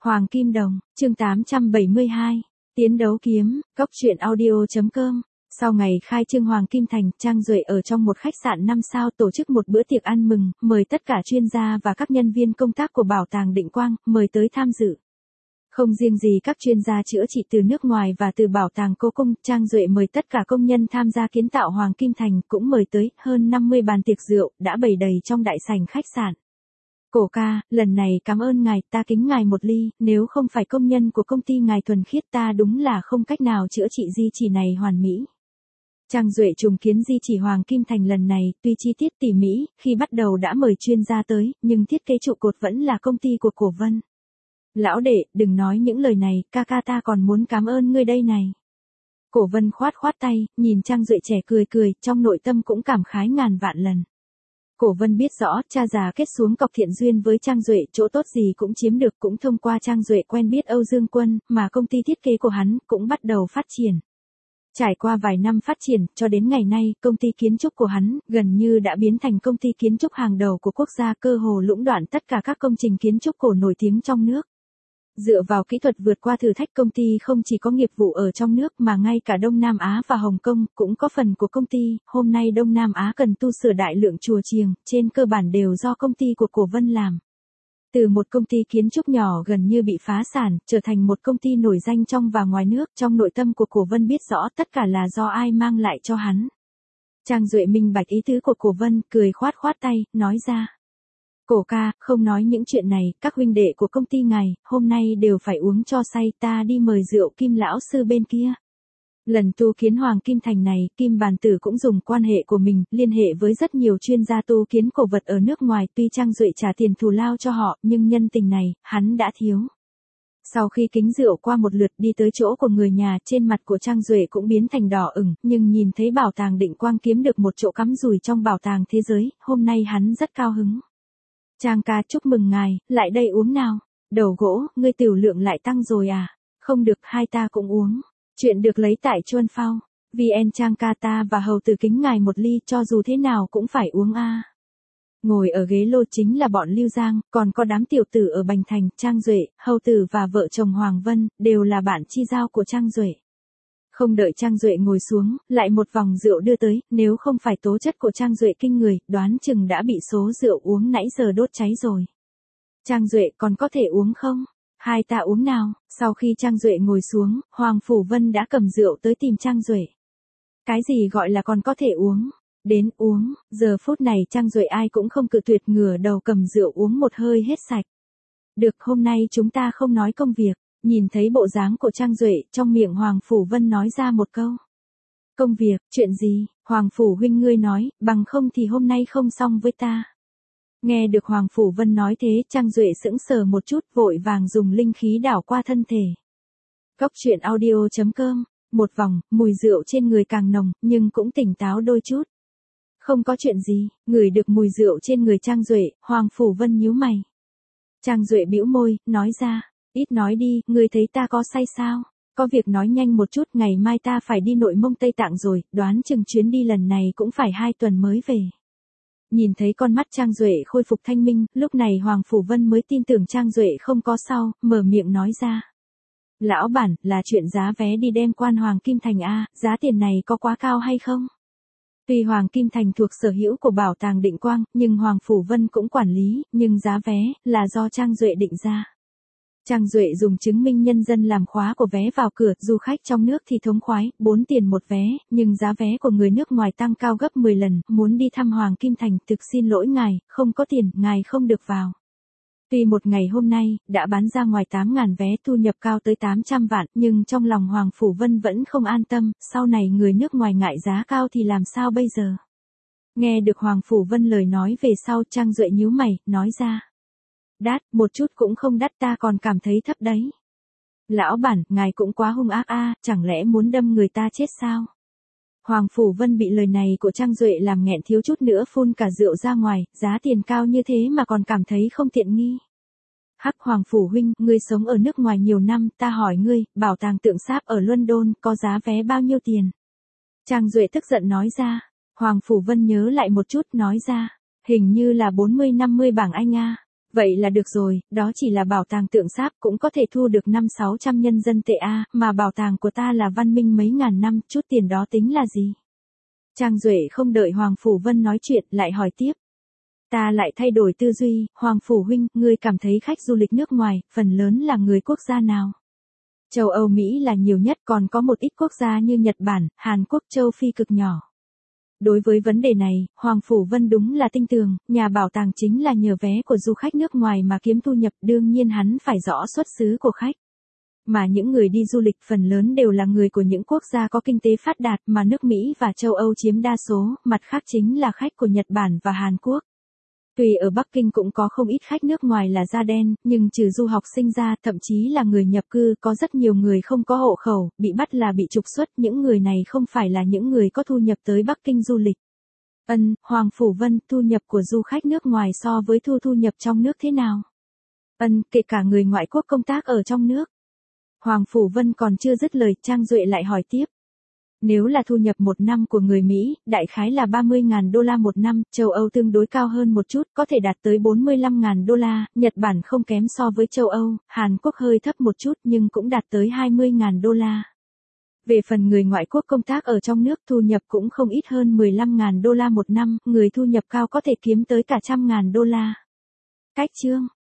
Hoàng Kim Đồng, chương 872, Tiến đấu kiếm, Cốc truyện audio.com. Sau ngày khai trương Hoàng Kim Thành, Trang Duệ ở trong một khách sạn 5 sao tổ chức một bữa tiệc ăn mừng, mời tất cả chuyên gia và các nhân viên công tác của Bảo tàng Định Quang, mời tới tham dự. Không riêng gì các chuyên gia chữa trị từ nước ngoài và từ Bảo tàng Cố Cung, Trang Duệ mời tất cả công nhân tham gia kiến tạo Hoàng Kim Thành, cũng mời tới hơn 50 bàn tiệc rượu, đã bày đầy trong đại sảnh khách sạn. Cổ ca, lần này cảm ơn ngài, ta kính ngài một ly, nếu không phải công nhân của công ty ngài thuần khiết ta đúng là không cách nào chữa trị di chỉ này hoàn mỹ. Trang Duệ trùng kiến di chỉ Hoàng Kim Thành lần này, tuy chi tiết tỉ mỉ, khi bắt đầu đã mời chuyên gia tới, nhưng thiết kế trụ cột vẫn là công ty của Cổ Vân. Lão đệ, đừng nói những lời này, ca ca ta còn muốn cảm ơn ngươi đây này. Cổ Vân khoát khoát tay, nhìn Trang Duệ trẻ cười cười, trong nội tâm cũng cảm khái ngàn vạn lần. Cổ Vân biết rõ, cha già kết xuống cọc thiện duyên với Trang Duệ, chỗ tốt gì cũng chiếm được, cũng thông qua Trang Duệ quen biết Âu Dương Quân, mà công ty thiết kế của hắn cũng bắt đầu phát triển. Trải qua vài năm phát triển, cho đến ngày nay, công ty kiến trúc của hắn gần như đã biến thành công ty kiến trúc hàng đầu của quốc gia, cơ hồ lũng đoạn tất cả các công trình kiến trúc cổ nổi tiếng trong nước. Dựa vào kỹ thuật vượt qua thử thách, công ty không chỉ có nghiệp vụ ở trong nước mà ngay cả Đông Nam Á và Hồng Kông cũng có phần của công ty. Hôm nay Đông Nam Á cần tu sửa đại lượng chùa chiền, trên cơ bản đều do công ty của Cổ Vân làm. Từ một công ty kiến trúc nhỏ gần như bị phá sản, trở thành một công ty nổi danh trong và ngoài nước, trong nội tâm của Cổ Vân biết rõ tất cả là do ai mang lại cho hắn. Trang Duệ minh bạch ý tứ của Cổ Vân, cười khoát khoát tay, nói ra. Cổ ca, không nói những chuyện này, các huynh đệ của công ty ngài, hôm nay đều phải uống cho say, ta đi mời rượu Kim lão sư bên kia. Lần tu kiến Hoàng Kim Thành này, Kim Bàn Tử cũng dùng quan hệ của mình, liên hệ với rất nhiều chuyên gia tu kiến cổ vật ở nước ngoài, tuy Trang Duệ trả tiền thù lao cho họ, nhưng nhân tình này, hắn đã thiếu. Sau khi kính rượu qua một lượt đi tới chỗ của người nhà, trên mặt của Trang Duệ cũng biến thành đỏ ửng, nhưng nhìn thấy Bảo tàng Định Quang kiếm được một chỗ cắm rùi trong bảo tàng thế giới, hôm nay hắn rất cao hứng. Trang ca, chúc mừng ngài, lại đây uống nào. Đầu gỗ, ngươi tiểu lượng lại tăng rồi à? Không được, hai ta cũng uống. Chuyện được lấy tại Chuân Phao. VN Trang ca, ta và hầu tử kính ngài một ly, cho dù thế nào cũng phải uống a. Ngồi ở ghế lô chính là bọn Lưu Giang, còn có đám tiểu tử ở Bành Thành, Trang Duệ, hầu tử và vợ chồng Hoàng Vân, đều là bạn chi giao của Trang Duệ. Không đợi Trang Duệ ngồi xuống, lại một vòng rượu đưa tới, nếu không phải tố chất của Trang Duệ kinh người, đoán chừng đã bị số rượu uống nãy giờ đốt cháy rồi. Trang Duệ, còn có thể uống không? Hai ta uống nào. Sau khi Trang Duệ ngồi xuống, Hoàng Phủ Vân đã cầm rượu tới tìm Trang Duệ. Cái gì gọi là còn có thể uống? Đến uống, giờ phút này Trang Duệ ai cũng không cự tuyệt, ngửa đầu cầm rượu uống một hơi hết sạch. Được, hôm nay chúng ta không nói công việc. Nhìn thấy bộ dáng của Trang Duệ, trong miệng Hoàng Phủ Vân nói ra một câu. Công việc, chuyện gì? Hoàng Phủ huynh ngươi nói, bằng không thì hôm nay không xong với ta. Nghe được Hoàng Phủ Vân nói thế, Trang Duệ sững sờ một chút, vội vàng dùng linh khí đảo qua thân thể. Cốc truyện audio.com, một vòng, mùi rượu trên người càng nồng, nhưng cũng tỉnh táo đôi chút. Không có chuyện gì, ngửi được mùi rượu trên người Trang Duệ, Hoàng Phủ Vân nhíu mày. Trang Duệ bĩu môi, nói ra. Ít nói đi, ngươi thấy ta có say sao? Có việc nói nhanh một chút, ngày mai ta phải đi Nội Mông Tây Tạng rồi, đoán chừng chuyến đi lần này cũng phải 2 tuần mới về. Nhìn thấy con mắt Trang Duệ khôi phục thanh minh, lúc này Hoàng Phủ Vân mới tin tưởng Trang Duệ không có sao, mở miệng nói ra. Lão bản, là chuyện giá vé đi đem quan Hoàng Kim Thành a, giá tiền này có quá cao hay không? Tuy Hoàng Kim Thành thuộc sở hữu của Bảo tàng Định Quang, nhưng Hoàng Phủ Vân cũng quản lý, nhưng giá vé là do Trang Duệ định ra. Trang Duệ dùng chứng minh nhân dân làm khóa của vé vào cửa, du khách trong nước thì thống khoái, 4 tiền một vé, nhưng giá vé của người nước ngoài tăng cao gấp 10 lần, muốn đi thăm Hoàng Kim Thành, thực xin lỗi ngài, không có tiền, ngài không được vào. Tuy một ngày hôm nay, đã bán ra ngoài 8.000 vé, thu nhập cao tới 800 vạn, nhưng trong lòng Hoàng Phủ Vân vẫn không an tâm, sau này người nước ngoài ngại giá cao thì làm sao bây giờ? Nghe được Hoàng Phủ Vân lời nói về sau, Trang Duệ nhíu mày, nói ra. Đắt, một chút cũng không đắt, ta còn cảm thấy thấp đấy. Lão bản, ngài cũng quá hung ác a, chẳng lẽ muốn đâm người ta chết sao? Hoàng Phủ Vân bị lời này của Trang Duệ làm nghẹn, thiếu chút nữa phun cả rượu ra ngoài, giá tiền cao như thế mà còn cảm thấy không tiện nghi. Hắc, Hoàng Phủ huynh, ngươi sống ở nước ngoài nhiều năm, ta hỏi ngươi, bảo tàng tượng sáp ở London có giá vé bao nhiêu tiền? Trang Duệ tức giận nói ra. Hoàng Phủ Vân nhớ lại một chút, nói ra, hình như là 40-50 bảng Anh a. Vậy là được rồi, đó chỉ là bảo tàng tượng sáp cũng có thể thu được 500-600 nhân dân tệ a, mà bảo tàng của ta là văn minh mấy ngàn năm, chút tiền đó tính là gì? Trang Duệ không đợi Hoàng Phủ Vân nói chuyện, lại hỏi tiếp. Ta lại thay đổi tư duy, Hoàng Phủ huynh, ngươi cảm thấy khách du lịch nước ngoài, phần lớn là người quốc gia nào? Châu Âu Mỹ là nhiều nhất, còn có một ít quốc gia như Nhật Bản, Hàn Quốc, châu Phi cực nhỏ. Đối với vấn đề này, Hoàng Phủ Vân đúng là tinh tường, nhà bảo tàng chính là nhờ vé của du khách nước ngoài mà kiếm thu nhập, đương nhiên hắn phải rõ xuất xứ của khách. Mà những người đi du lịch phần lớn đều là người của những quốc gia có kinh tế phát đạt mà nước Mỹ và châu Âu chiếm đa số, mặt khác chính là khách của Nhật Bản và Hàn Quốc. Tuy ở Bắc Kinh cũng có không ít khách nước ngoài là da đen, nhưng trừ du học sinh ra, thậm chí là người nhập cư, có rất nhiều người không có hộ khẩu, bị bắt là bị trục xuất, những người này không phải là những người có thu nhập tới Bắc Kinh du lịch. Hoàng Phủ Vân, thu nhập của du khách nước ngoài so với thu nhập trong nước thế nào? Kể cả người ngoại quốc công tác ở trong nước. Hoàng Phủ Vân còn chưa dứt lời, Trang Duệ lại hỏi tiếp. Nếu là thu nhập một năm của người Mỹ, đại khái là 30.000 đô la một năm, châu Âu tương đối cao hơn một chút, có thể đạt tới 45.000 đô la, Nhật Bản không kém so với châu Âu, Hàn Quốc hơi thấp một chút nhưng cũng đạt tới 20.000 đô la. Về phần người ngoại quốc công tác ở trong nước, thu nhập cũng không ít hơn 15.000 đô la một năm, người thu nhập cao có thể kiếm tới cả 100.000 đô la. Cách chương